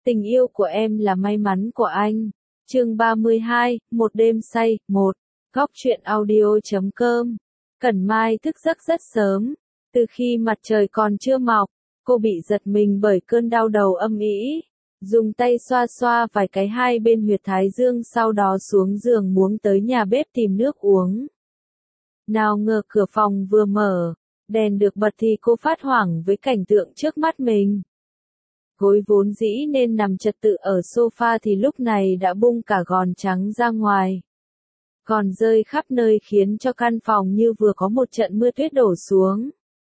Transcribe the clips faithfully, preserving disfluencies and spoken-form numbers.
Tình yêu của em là may mắn của anh. Chương ba mươi hai, một đêm say, một. Góc truyện audio chấm com. Cẩn Mai thức giấc rất sớm. Từ khi mặt trời còn chưa mọc, cô bị giật mình bởi cơn đau đầu âm ỉ. Dùng tay xoa xoa vài cái hai bên huyệt thái dương, sau đó xuống giường muốn tới nhà bếp tìm nước uống. Nào ngờ cửa phòng vừa mở, đèn được bật thì cô phát hoảng với cảnh tượng trước mắt mình. Gối vốn dĩ nên nằm trật tự ở sofa thì lúc này đã bung cả gòn trắng ra ngoài. Còn rơi khắp nơi khiến cho căn phòng như vừa có một trận mưa tuyết đổ xuống.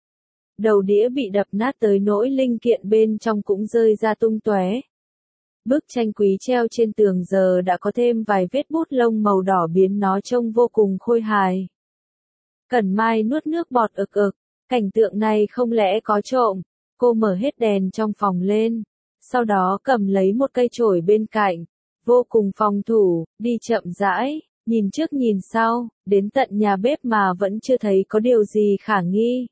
Đầu đĩa bị đập nát tới nỗi linh kiện bên trong cũng rơi ra tung tóe. Bức tranh quý treo trên tường giờ đã có thêm vài vết bút lông màu đỏ biến nó trông vô cùng khôi hài. Cẩn Mai nuốt nước bọt ực ực, cảnh tượng này không lẽ có trộm. Cô mở hết đèn trong phòng lên, sau đó cầm lấy một cây chổi bên cạnh, vô cùng phòng thủ, đi chậm rãi, nhìn trước nhìn sau, đến tận nhà bếp mà vẫn chưa thấy có điều gì khả nghi.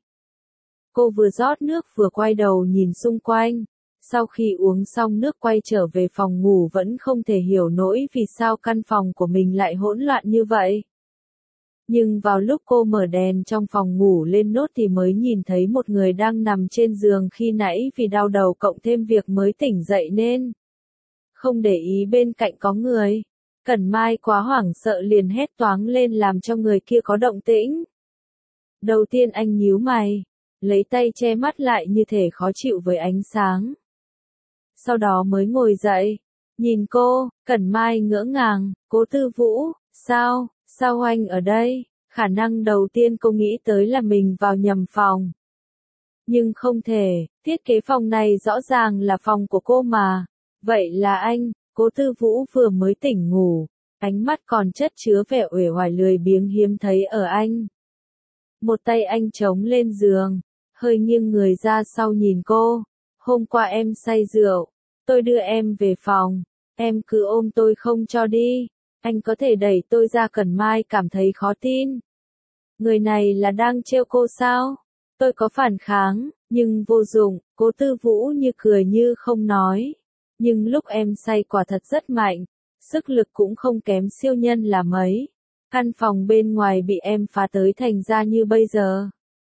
Cô vừa rót nước vừa quay đầu nhìn xung quanh, sau khi uống xong nước quay trở về phòng ngủ vẫn không thể hiểu nổi vì sao căn phòng của mình lại hỗn loạn như vậy. Nhưng vào lúc cô mở đèn trong phòng ngủ lên nốt thì mới nhìn thấy một người đang nằm trên giường khi nãy vì đau đầu cộng thêm việc mới tỉnh dậy nên không để ý bên cạnh có người. Cẩn Mai quá hoảng sợ liền hét toáng lên làm cho người kia có động tĩnh. Đầu tiên anh nhíu mày, lấy tay che mắt lại như thể khó chịu với ánh sáng. Sau đó mới ngồi dậy, nhìn cô. Cẩn Mai ngỡ ngàng, Cố Tư Vũ, sao? Sao anh ở đây? Khả năng đầu tiên cô nghĩ tới là mình vào nhầm phòng. Nhưng không thể, thiết kế phòng này rõ ràng là phòng của cô mà. Vậy là anh. Cố Tư Vũ vừa mới tỉnh ngủ, ánh mắt còn chất chứa vẻ uể oải lười biếng hiếm thấy ở anh. Một tay anh chống lên giường, hơi nghiêng người ra sau nhìn cô. Hôm qua em say rượu, tôi đưa em về phòng, em cứ ôm tôi không cho đi. Anh có thể đẩy tôi ra. Cẩn Mai cảm thấy khó tin. Người này là đang trêu cô sao? Tôi có phản kháng, nhưng vô dụng. Cố Tư Vũ như cười như không nói. Nhưng lúc em say quả thật rất mạnh, sức lực cũng không kém siêu nhân là mấy. Căn phòng bên ngoài bị em phá tới thành ra như bây giờ.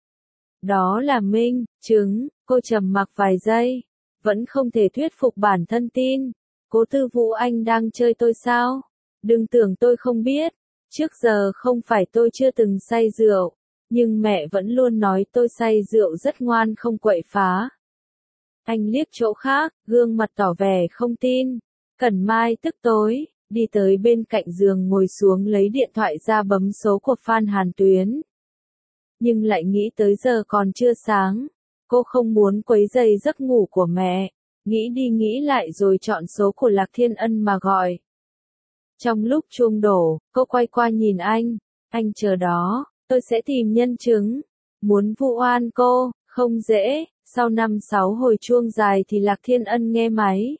Đó là minh chứng. Cô trầm mặc vài giây, vẫn không thể thuyết phục bản thân tin. Cố Tư Vũ, anh đang chơi tôi sao? Đừng tưởng tôi không biết, trước giờ không phải tôi chưa từng say rượu, nhưng mẹ vẫn luôn nói tôi say rượu rất ngoan không quậy phá. Anh liếc chỗ khác, gương mặt tỏ vẻ không tin. Cẩn Mai tức tối, đi tới bên cạnh giường ngồi xuống lấy điện thoại ra bấm số của Phan Hàn Tuyến. Nhưng lại nghĩ tới giờ còn chưa sáng, cô không muốn quấy rầy giấc ngủ của mẹ, nghĩ đi nghĩ lại rồi chọn số của Lạc Thiên Ân mà gọi. Trong lúc chuông đổ, cô quay qua nhìn anh, anh chờ đó, tôi sẽ tìm nhân chứng. Muốn vu oan cô, không dễ. Sau năm sáu hồi chuông dài thì Lạc Thiên Ân nghe máy.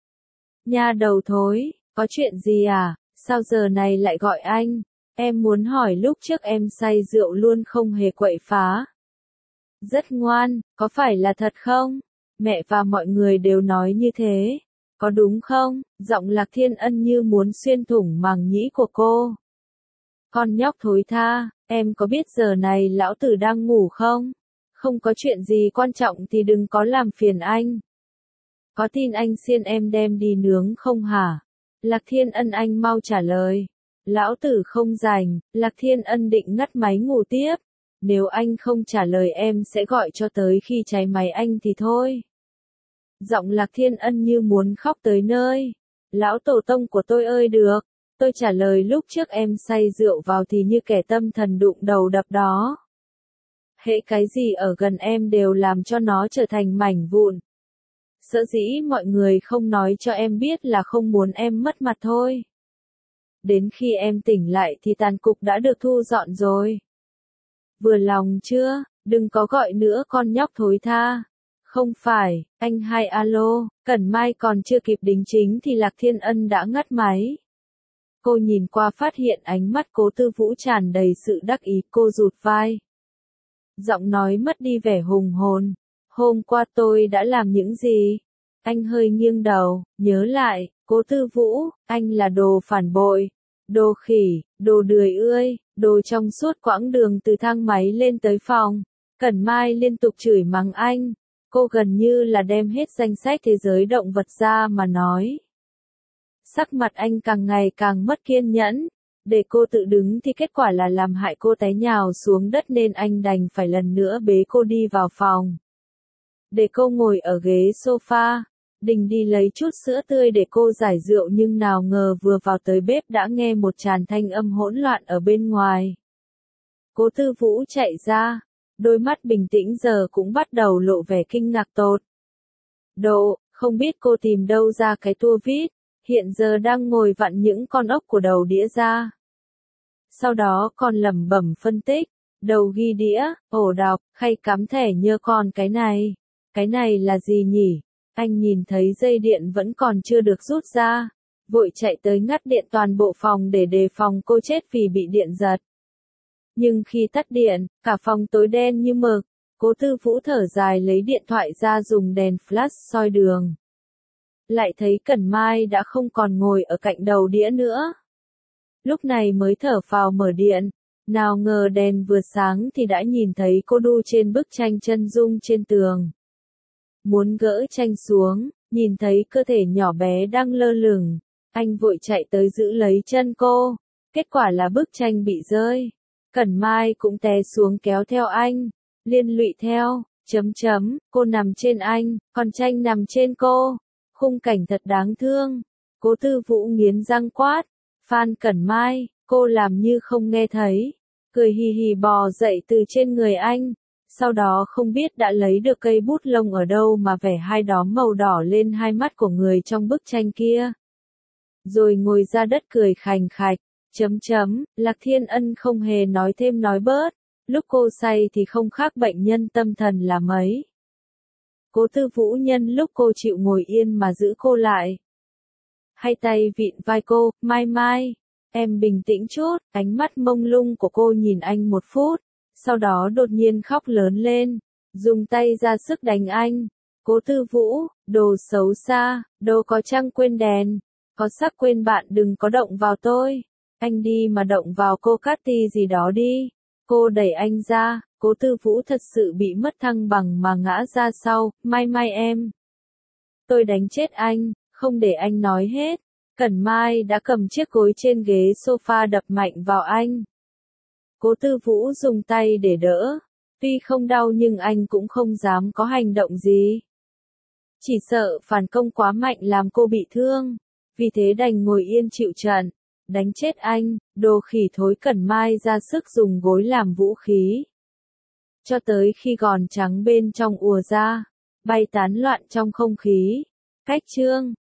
Nha đầu thối, có chuyện gì à, sao giờ này lại gọi anh? Em muốn hỏi lúc trước em say rượu luôn không hề quậy phá. Rất ngoan, có phải là thật không? Mẹ và mọi người đều nói như thế. Có đúng không? Giọng Lạc Thiên Ân như muốn xuyên thủng màng nhĩ của cô. Con nhóc thối tha, em có biết giờ này lão tử đang ngủ không? Không có chuyện gì quan trọng thì đừng có làm phiền anh. Có tin anh xiên em đem đi nướng không hả? Lạc Thiên Ân, anh mau trả lời. Lão tử không rảnh. Lạc Thiên Ân định ngắt máy ngủ tiếp. Nếu anh không trả lời em sẽ gọi cho tới khi cháy máy anh thì thôi. Giọng Lạc Thiên Ân như muốn khóc tới nơi. Lão tổ tông của tôi ơi được. Tôi trả lời lúc trước em say rượu vào thì như kẻ tâm thần đụng đầu đập đó. Hễ cái gì ở gần em đều làm cho nó trở thành mảnh vụn. Sở dĩ mọi người không nói cho em biết là không muốn em mất mặt thôi. Đến khi em tỉnh lại thì tàn cục đã được thu dọn rồi. Vừa lòng chưa? Đừng có gọi nữa con nhóc thối tha. Không phải, anh hai alo. Cẩn Mai còn chưa kịp đính chính thì Lạc Thiên Ân đã ngắt máy. Cô nhìn qua phát hiện ánh mắt Cố Tư Vũ tràn đầy sự đắc ý, cô rụt vai. Giọng nói mất đi vẻ hùng hồn. Hôm qua tôi đã làm những gì? Anh hơi nghiêng đầu, nhớ lại, Cố Tư Vũ, anh là đồ phản bội, đồ khỉ, đồ đười ươi, đồ trong suốt quãng đường từ thang máy lên tới phòng. Cẩn Mai liên tục chửi mắng anh, cô gần như là đem hết danh sách thế giới động vật ra mà nói. Sắc mặt anh càng ngày càng mất kiên nhẫn, để cô tự đứng thì kết quả là làm hại cô té nhào xuống đất nên anh đành phải lần nữa bế cô đi vào phòng. Để cô ngồi ở ghế sofa, định đi lấy chút sữa tươi để cô giải rượu nhưng nào ngờ vừa vào tới bếp đã nghe một tràng thanh âm hỗn loạn ở bên ngoài. Cố Tư Vũ chạy ra, đôi mắt bình tĩnh giờ cũng bắt đầu lộ vẻ kinh ngạc tột độ, không biết cô tìm đâu ra cái tua vít, hiện giờ đang ngồi vặn những con ốc của đầu đĩa ra. Sau đó còn lẩm bẩm phân tích, đầu ghi đĩa, ổ đọc, khay cắm thẻ nhớ còn cái này, cái này là gì nhỉ? Anh nhìn thấy dây điện vẫn còn chưa được rút ra, vội chạy tới ngắt điện toàn bộ phòng để đề phòng cô chết vì bị điện giật. Nhưng khi tắt điện, cả phòng tối đen như mực, Cố Tư Vũ thở dài lấy điện thoại ra dùng đèn flash soi đường. Lại thấy Cẩn Mai đã không còn ngồi ở cạnh đầu đĩa nữa. Lúc này mới thở phào mở điện, nào ngờ đèn vừa sáng thì đã nhìn thấy cô đu trên bức tranh chân dung trên tường. Muốn gỡ tranh xuống, nhìn thấy cơ thể nhỏ bé đang lơ lửng, anh vội chạy tới giữ lấy chân cô, kết quả là bức tranh bị rơi. Cẩn Mai cũng té xuống kéo theo anh, liên lụy theo, chấm chấm, cô nằm trên anh, còn tranh nằm trên cô. Khung cảnh thật đáng thương. Cố Tư Vũ nghiến răng quát, Phan Cẩn Mai, cô làm như không nghe thấy, cười hì hì bò dậy từ trên người anh, sau đó không biết đã lấy được cây bút lông ở đâu mà vẽ hai đóm màu đỏ lên hai mắt của người trong bức tranh kia. Rồi ngồi ra đất cười khành khạch, chấm chấm, Lạc Thiên Ân không hề nói thêm nói bớt, lúc cô say thì không khác bệnh nhân tâm thần là mấy. Cố Tư Vũ nhân lúc cô chịu ngồi yên mà giữ cô lại. Hai tay vịn vai cô, Mai Mai, em bình tĩnh chút, ánh mắt mông lung của cô nhìn anh một phút, sau đó đột nhiên khóc lớn lên, dùng tay ra sức đánh anh. Cố Tư Vũ, đồ xấu xa, đồ có trăng quên đèn, có sắc quên bạn đừng có động vào tôi, anh đi mà động vào cô Cathy gì đó đi. Cô đẩy anh ra, Cố Tư Vũ thật sự bị mất thăng bằng mà ngã ra sau, Mai Mai em. Tôi đánh chết anh, không để anh nói hết. Cẩn Mai đã cầm chiếc gối trên ghế sofa đập mạnh vào anh. Cố Tư Vũ dùng tay để đỡ, tuy không đau nhưng anh cũng không dám có hành động gì. Chỉ sợ phản công quá mạnh làm cô bị thương, vì thế đành ngồi yên chịu trận. Đánh chết anh, đồ khỉ thối. Cẩn Mai ra sức dùng gối làm vũ khí. Cho tới khi gòn trắng bên trong ùa ra, bay tán loạn trong không khí. Cách chương